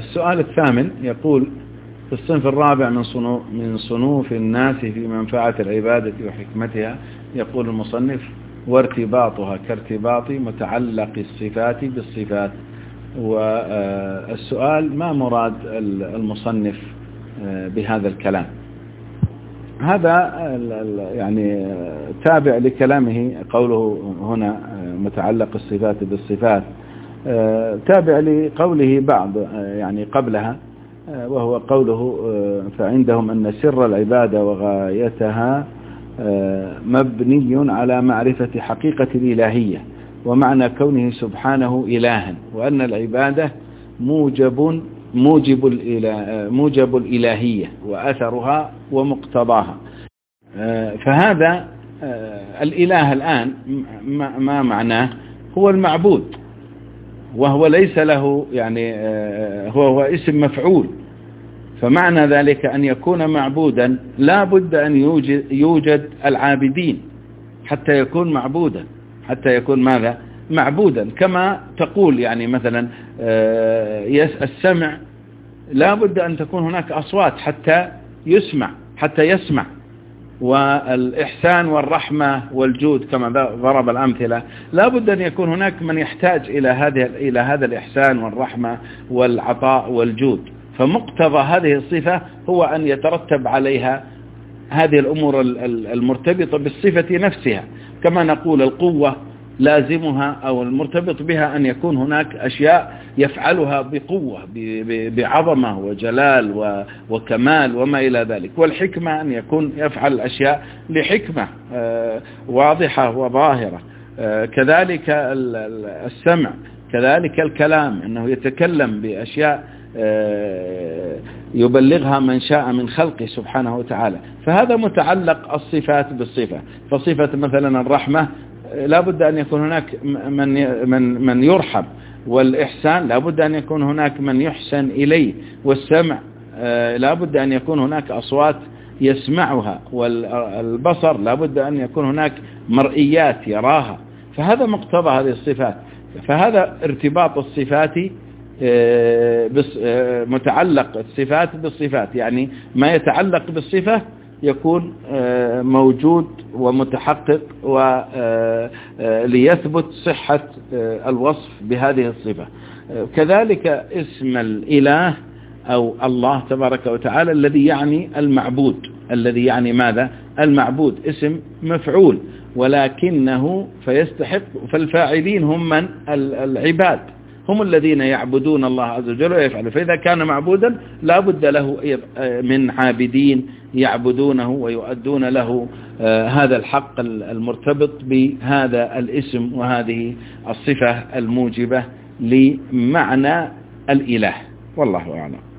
السؤال الثامن يقول: في الصنف الرابع من صنوف الناس في منفعة العبادة وحكمتها، يقول المصنف: وارتباطها كارتباط متعلق الصفات بالصفات. والسؤال: ما مراد المصنف بهذا الكلام؟ هذا يعني تابع لكلامه، قوله هنا متعلق الصفات بالصفات، تابع لقوله بعض يعني قبلها، وهو قوله: فعندهم أن سر العبادة وغايتها مبني على معرفة حقيقة الإلهية ومعنى كونه سبحانه إلها، وأن العبادة موجب الإلهية وأثرها ومقتضاها. فهذا الإله الآن ما معناه؟ هو المعبود، وهو ليس له يعني هو اسم مفعول. فمعنى ذلك أن يكون معبودا لا بد أن يوجد العابدين حتى يكون معبودا، حتى يكون ماذا؟ معبودا. كما تقول يعني مثلا السمع لا بد أن تكون هناك أصوات حتى يسمع. والإحسان والرحمة والجود كما ضرب الأمثلة، لا بد أن يكون هناك من يحتاج إلى هذا الإحسان والرحمة والعطاء والجود. فمقتضى هذه الصفة هو أن يترتب عليها هذه الأمور المرتبطة بالصفة نفسها. كما نقول القوة لازمها أو المرتبط بها أن يكون هناك أشياء يفعلها بقوة بعظمة وجلال وكمال وما إلى ذلك. والحكمة أن يكون يفعل الأشياء لحكمة واضحة وظاهرة. كذلك السمع، كذلك الكلام، أنه يتكلم بأشياء يبلغها من شاء من خلقه سبحانه وتعالى. فهذا متعلق الصفات بالصفة. فصفة مثلا الرحمة لا بد أن يكون هناك من يرحم، والإحسان لا بد أن يكون هناك من يحسن إليه، والسمع لا بد أن يكون هناك أصوات يسمعها، والبصر لا بد أن يكون هناك مرئيات يراها. فهذا مقتضى هذه الصفات. فهذا ارتباط الصفات متعلق الصفات بالصفات، يعني ما يتعلق بالصفة يكون موجود ومتحقق ليثبت صحة الوصف بهذه الصفة. كذلك اسم الإله أو الله تبارك وتعالى الذي يعني المعبود، الذي يعني ماذا؟ المعبود اسم مفعول، ولكنه فالفاعلين هم من؟ العباد، هم الذين يعبدون الله عز وجل ويفعلون. فإذا كان معبودا لا بد له من عابدين يعبدونه ويؤدون له هذا الحق المرتبط بهذا الاسم وهذه الصفة الموجبة لمعنى الإله. والله أعلم.